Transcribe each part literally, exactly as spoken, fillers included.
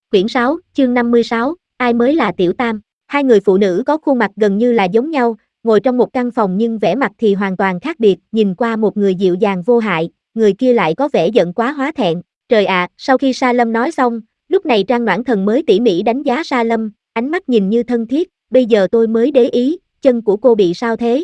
Quyển sáu, chương năm mươi sáu, ai mới là Tiểu Tam? Hai người phụ nữ có khuôn mặt gần như là giống nhau, ngồi trong một căn phòng nhưng vẻ mặt thì hoàn toàn khác biệt, nhìn qua một người dịu dàng vô hại, người kia lại có vẻ giận quá hóa thẹn. Trời ạ, à, sau khi Sa Lâm nói xong, lúc này Trang Noãn Thần mới tỉ mỉ đánh giá Sa Lâm, ánh mắt nhìn như thân thiết, bây giờ tôi mới để ý, chân của cô bị sao thế?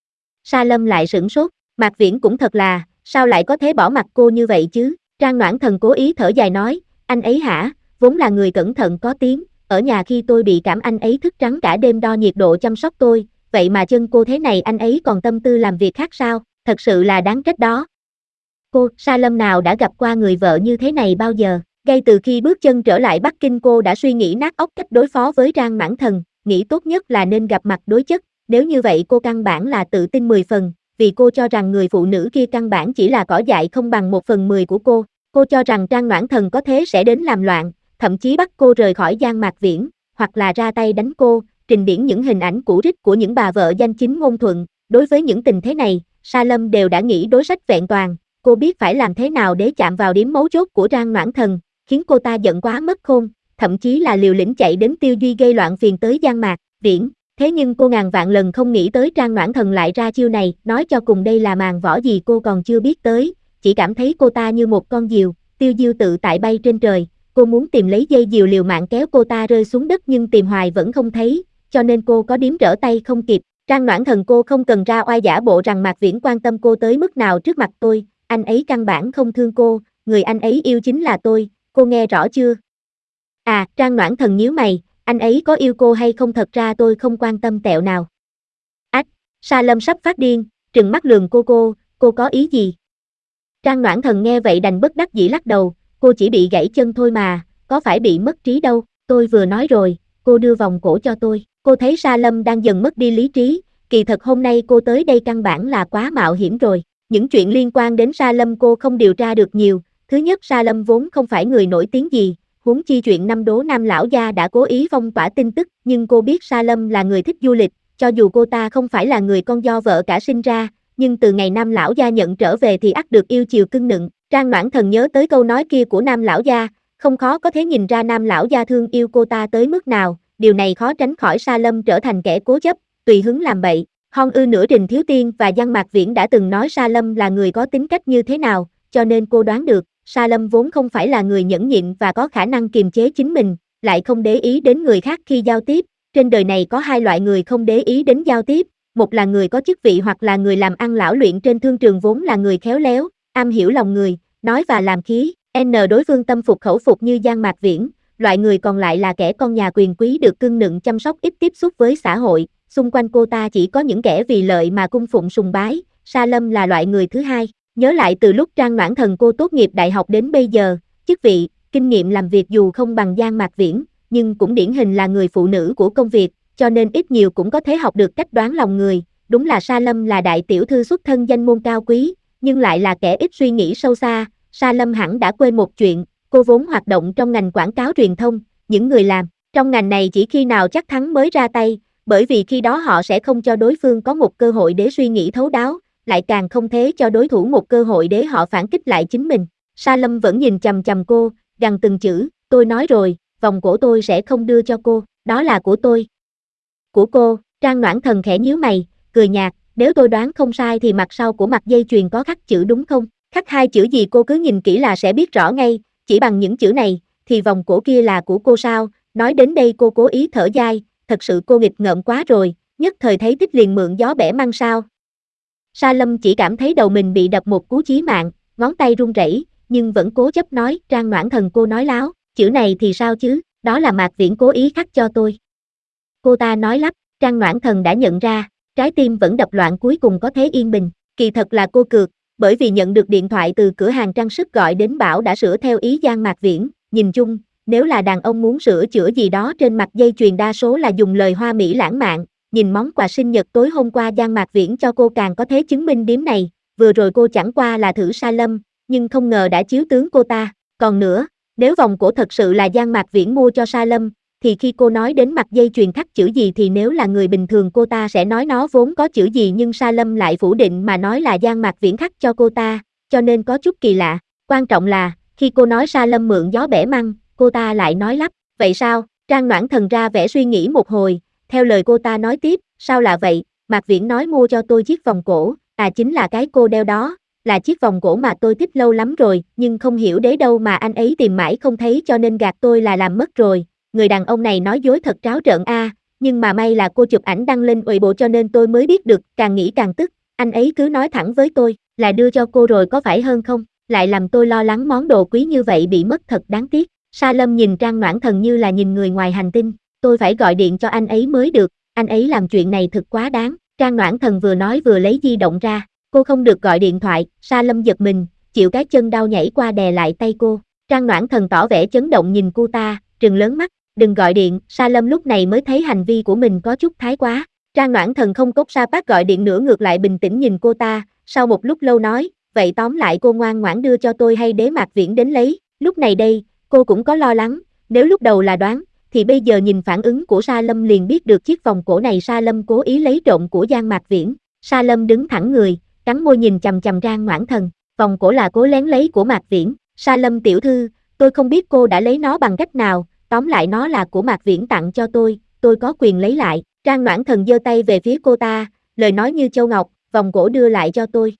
Sa Lâm lại sửng sốt, Mạc Viễn cũng thật là, sao lại có thể bỏ mặc cô như vậy chứ? Trang Noãn Thần cố ý thở dài nói, anh ấy hả? Vốn là người cẩn thận có tiếng, ở nhà khi tôi bị cảm anh ấy thức trắng cả đêm đo nhiệt độ chăm sóc tôi, vậy mà chân cô thế này anh ấy còn tâm tư làm việc khác sao, thật sự là đáng trách đó. Cô, Sa Lâm nào đã gặp qua người vợ như thế này bao giờ, ngay từ khi bước chân trở lại Bắc Kinh cô đã suy nghĩ nát óc cách đối phó với Trang Noãn Thần, nghĩ tốt nhất là nên gặp mặt đối chất, nếu như vậy cô căn bản là tự tin mười phần, vì cô cho rằng người phụ nữ kia căn bản chỉ là cỏ dại không bằng một phần mười của cô, cô cho rằng Trang Noãn Thần có thế sẽ đến làm loạn, thậm chí bắt cô rời khỏi Giang Mạc Viễn, hoặc là ra tay đánh cô, trình diễn những hình ảnh cũ rích của những bà vợ danh chính ngôn thuận. Đối với những tình thế này, Sa Lâm đều đã nghĩ đối sách vẹn toàn, cô biết phải làm thế nào để chạm vào điểm mấu chốt của Trang Noãn Thần, khiến cô ta giận quá mất khôn, thậm chí là liều lĩnh chạy đến Tiêu Duy gây loạn phiền tới Giang Mạc Viễn. Thế nhưng cô ngàn vạn lần không nghĩ tới Trang Noãn Thần lại ra chiêu này, nói cho cùng đây là màn võ gì cô còn chưa biết tới, chỉ cảm thấy cô ta như một con diều, tiêu diêu tự tại bay trên trời. Cô muốn tìm lấy dây diều liều mạng kéo cô ta rơi xuống đất nhưng tìm hoài vẫn không thấy, cho nên cô có điếm trở tay không kịp. Trang Noãn Thần cô không cần ra oai giả bộ rằng Mạc Viễn quan tâm cô tới mức nào trước mặt tôi, anh ấy căn bản không thương cô, người anh ấy yêu chính là tôi, cô nghe rõ chưa? À, Trang Noãn Thần nhíu mày, anh ấy có yêu cô hay không thật ra tôi không quan tâm tẹo nào. Ách, Sa Lâm sắp phát điên, trừng mắt lườm cô cô, cô có ý gì? Trang Noãn Thần nghe vậy đành bất đắc dĩ lắc đầu, cô chỉ bị gãy chân thôi mà, có phải bị mất trí đâu, tôi vừa nói rồi, cô đưa vòng cổ cho tôi. Cô thấy Sa Lâm đang dần mất đi lý trí, kỳ thật hôm nay cô tới đây căn bản là quá mạo hiểm rồi. Những chuyện liên quan đến Sa Lâm cô không điều tra được nhiều, thứ nhất Sa Lâm vốn không phải người nổi tiếng gì, huống chi chuyện năm đó Nam lão gia đã cố ý phong tỏa tin tức, nhưng cô biết Sa Lâm là người thích du lịch, cho dù cô ta không phải là người con do vợ cả sinh ra, nhưng từ ngày Nam lão gia nhận trở về thì ắt được yêu chiều cưng nựng. Trang Noãn Thần nhớ tới câu nói kia của Nam lão gia, không khó có thể nhìn ra Nam lão gia thương yêu cô ta tới mức nào, điều này khó tránh khỏi Sa Lâm trở thành kẻ cố chấp, tùy hứng làm bậy. Hon ư nửa Trình Thiếu Tiên và Giang Mạc Viễn đã từng nói Sa Lâm là người có tính cách như thế nào, cho nên cô đoán được, Sa Lâm vốn không phải là người nhẫn nhịn và có khả năng kiềm chế chính mình, lại không để ý đến người khác khi giao tiếp. Trên đời này có hai loại người không để ý đến giao tiếp, một là người có chức vị hoặc là người làm ăn lão luyện trên thương trường vốn là người khéo léo, am hiểu lòng người, nói và làm khí, n đối phương tâm phục khẩu phục như Giang Mạc Viễn, loại người còn lại là kẻ con nhà quyền quý được cưng nựng chăm sóc ít tiếp xúc với xã hội, xung quanh cô ta chỉ có những kẻ vì lợi mà cung phụng sùng bái, Sa Lâm là loại người thứ hai. Nhớ lại từ lúc Trang Noãn Thần cô tốt nghiệp đại học đến bây giờ, chức vị, kinh nghiệm làm việc dù không bằng Giang Mạc Viễn, nhưng cũng điển hình là người phụ nữ của công việc, cho nên ít nhiều cũng có thể học được cách đoán lòng người. Đúng là Sa Lâm là đại tiểu thư xuất thân danh môn cao quý, nhưng lại là kẻ ít suy nghĩ sâu xa. Sa Lâm hẳn đã quên một chuyện, cô vốn hoạt động trong ngành quảng cáo truyền thông, những người làm trong ngành này chỉ khi nào chắc thắng mới ra tay, bởi vì khi đó họ sẽ không cho đối phương có một cơ hội để suy nghĩ thấu đáo, lại càng không thế cho đối thủ một cơ hội để họ phản kích lại chính mình. Sa Lâm vẫn nhìn chằm chằm cô, gằn từng chữ, tôi nói rồi, vòng cổ tôi sẽ không đưa cho cô, đó là của tôi. Của cô, Trang Noãn Thần khẽ nhíu mày, cười nhạt, nếu tôi đoán không sai thì mặt sau của mặt dây chuyền có khắc chữ đúng không? Khắc hai chữ gì cô cứ nhìn kỹ là sẽ biết rõ ngay, chỉ bằng những chữ này, thì vòng cổ kia là của cô sao? Nói đến đây cô cố ý thở dai, thật sự cô nghịch ngợm quá rồi, nhất thời thấy thích liền mượn gió bẻ măng sao. Sa Lâm chỉ cảm thấy đầu mình bị đập một cú chí mạng, ngón tay run rẩy, nhưng vẫn cố chấp nói, Trang Noãn Thần cô nói láo, chữ này thì sao chứ, đó là Mạc Viễn cố ý khắc cho tôi. Cô ta nói lắp, Trang Noãn Thần đã nhận ra, trái tim vẫn đập loạn cuối cùng có thế yên bình, kỳ thật là cô cược, bởi vì nhận được điện thoại từ cửa hàng trang sức gọi đến bảo đã sửa theo ý Giang Mạc Viễn, nhìn chung, nếu là đàn ông muốn sửa chữa gì đó trên mặt dây chuyền đa số là dùng lời hoa mỹ lãng mạn, nhìn món quà sinh nhật tối hôm qua Giang Mạc Viễn cho cô càng có thế chứng minh điểm này, vừa rồi cô chẳng qua là thử Sa Lâm, nhưng không ngờ đã chiếu tướng cô ta, còn nữa, nếu vòng cổ thật sự là Giang Mạc Viễn mua cho Sa Lâm, thì khi cô nói đến mặt dây chuyền khắc chữ gì thì nếu là người bình thường cô ta sẽ nói nó vốn có chữ gì nhưng Sa Lâm lại phủ định mà nói là Giang Mạc Viễn khắc cho cô ta, cho nên có chút kỳ lạ, quan trọng là, khi cô nói Sa Lâm mượn gió bẻ măng, cô ta lại nói lắp, vậy sao? Trang Noãn Thần ra vẻ suy nghĩ một hồi, theo lời cô ta nói tiếp, sao lạ vậy, Mạc Viễn nói mua cho tôi chiếc vòng cổ, à chính là cái cô đeo đó, là chiếc vòng cổ mà tôi thích lâu lắm rồi, nhưng không hiểu đế đâu mà anh ấy tìm mãi không thấy cho nên gạt tôi là làm mất rồi, người đàn ông này nói dối thật tráo trợn a, nhưng mà may là cô chụp ảnh đăng lên Weibo cho nên tôi mới biết được, càng nghĩ càng tức, anh ấy cứ nói thẳng với tôi, là đưa cho cô rồi có phải hơn không, lại làm tôi lo lắng món đồ quý như vậy bị mất thật đáng tiếc. Sa Lâm nhìn Trang Noãn Thần như là nhìn người ngoài hành tinh, tôi phải gọi điện cho anh ấy mới được, anh ấy làm chuyện này thật quá đáng. Trang Noãn Thần vừa nói vừa lấy di động ra, cô không được gọi điện thoại, Sa Lâm giật mình, chịu cái chân đau nhảy qua đè lại tay cô. Trang Noãn Thần tỏ vẻ chấn động nhìn cô ta, trừng lớn mắt, đừng gọi điện, Sa Lâm lúc này mới thấy hành vi của mình có chút thái quá. Trang Noãn Thần không cốc sa bác gọi điện nữa ngược lại bình tĩnh nhìn cô ta, sau một lúc lâu nói, vậy tóm lại cô ngoan ngoãn đưa cho tôi hay để Mạc Viễn đến lấy, lúc này đây, cô cũng có lo lắng, nếu lúc đầu là đoán, thì bây giờ nhìn phản ứng của Sa Lâm liền biết được chiếc vòng cổ này Sa Lâm cố ý lấy trộm của Giang Mạc Viễn. Sa Lâm đứng thẳng người, cắn môi nhìn chằm chằm Trang Noãn Thần, vòng cổ là cố lén lấy của Mạc Viễn. Sa Lâm tiểu thư, tôi không biết cô đã lấy nó bằng cách nào, tóm lại nó là của Mạc Viễn tặng cho tôi, tôi có quyền lấy lại. Trang Noãn Thần giơ tay về phía cô ta, lời nói như châu ngọc, vòng cổ đưa lại cho tôi.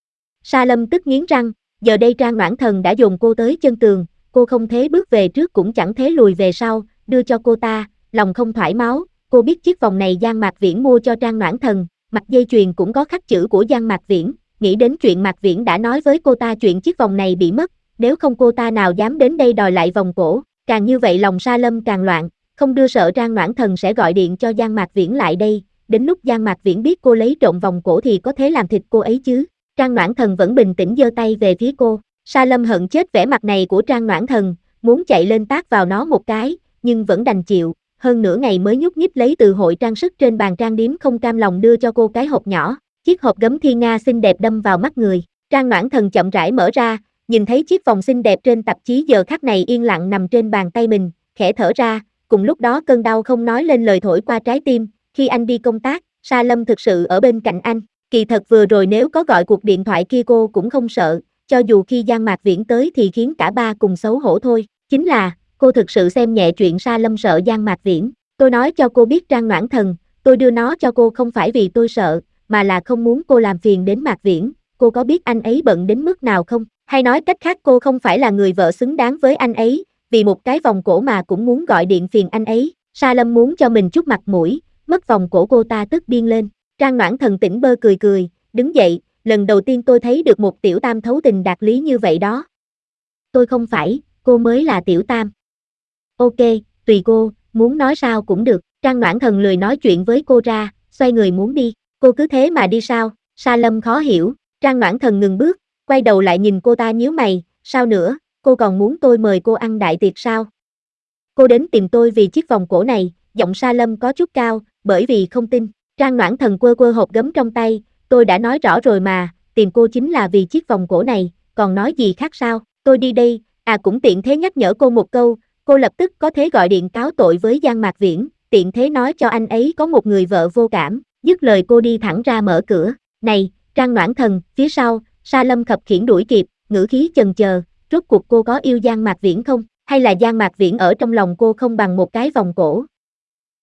Sa Lâm tức nghiến răng, giờ đây Trang Noãn Thần đã dồn cô tới chân tường, cô không thế bước về trước cũng chẳng thế lùi về sau, đưa cho cô ta, lòng không thoải máu, cô biết chiếc vòng này Giang Mạc Viễn mua cho Trang Noãn Thần, mặt dây chuyền cũng có khắc chữ của Giang Mạc Viễn, nghĩ đến chuyện Mạc Viễn đã nói với cô ta chuyện chiếc vòng này bị mất, nếu không cô ta nào dám đến đây đòi lại vòng cổ, càng như vậy lòng Sa Lâm càng loạn, không đưa sợ Trang Noãn Thần sẽ gọi điện cho Giang Mạc Viễn lại đây, đến lúc Giang Mạc Viễn biết cô lấy trộm vòng cổ thì có thế làm thịt cô ấy chứ. Trang Noãn Thần vẫn bình tĩnh giơ tay về phía cô, Sa Lâm hận chết vẻ mặt này của Trang Noãn Thần, muốn chạy lên tát vào nó một cái, nhưng vẫn đành chịu, hơn nửa ngày mới nhúc nhích lấy từ hội trang sức trên bàn trang điểm không cam lòng đưa cho cô cái hộp nhỏ, chiếc hộp gấm thiên nga xinh đẹp đâm vào mắt người, Trang Noãn Thần chậm rãi mở ra, nhìn thấy chiếc vòng xinh đẹp trên tạp chí giờ khắc này yên lặng nằm trên bàn tay mình, khẽ thở ra, cùng lúc đó cơn đau không nói lên lời thổi qua trái tim, khi anh đi công tác, Sa Lâm thực sự ở bên cạnh anh, kỳ thật vừa rồi nếu có gọi cuộc điện thoại kia cô cũng không sợ, cho dù khi Giang Mạc Viễn tới thì khiến cả ba cùng xấu hổ thôi, chính là, cô thực sự xem nhẹ chuyện Sa Lâm sợ Giang Mạc Viễn, tôi nói cho cô biết Trang Noãn Thần, tôi đưa nó cho cô không phải vì tôi sợ, mà là không muốn cô làm phiền đến Mạc Viễn, cô có biết anh ấy bận đến mức nào không, hay nói cách khác cô không phải là người vợ xứng đáng với anh ấy, vì một cái vòng cổ mà cũng muốn gọi điện phiền anh ấy, Sa Lâm muốn cho mình chút mặt mũi, mất vòng cổ cô ta tức điên lên, Trang Noãn Thần tỉnh bơ cười cười, đứng dậy, lần đầu tiên tôi thấy được một tiểu tam thấu tình đạt lý như vậy đó. Tôi không phải, cô mới là tiểu tam. Ok, tùy cô, muốn nói sao cũng được, Trang Noãn Thần lười nói chuyện với cô ra, xoay người muốn đi, cô cứ thế mà đi sao, Sa Lâm khó hiểu, Trang Noãn Thần ngừng bước, quay đầu lại nhìn cô ta nhíu mày, sao nữa, cô còn muốn tôi mời cô ăn đại tiệc sao? Cô đến tìm tôi vì chiếc vòng cổ này, giọng Sa Lâm có chút cao, bởi vì không tin, Trang Noãn Thần quơ quơ hộp gấm trong tay, tôi đã nói rõ rồi mà, tìm cô chính là vì chiếc vòng cổ này, còn nói gì khác sao, tôi đi đây, à cũng tiện thế nhắc nhở cô một câu, cô lập tức có thế gọi điện cáo tội với Giang Mạc Viễn, tiện thế nói cho anh ấy có một người vợ vô cảm, dứt lời cô đi thẳng ra mở cửa, này, Trang Noãn Thần, phía sau, Sa Lâm khập khiễng đuổi kịp, ngữ khí chần chờ, rốt cuộc cô có yêu Giang Mạc Viễn không, hay là Giang Mạc Viễn ở trong lòng cô không bằng một cái vòng cổ,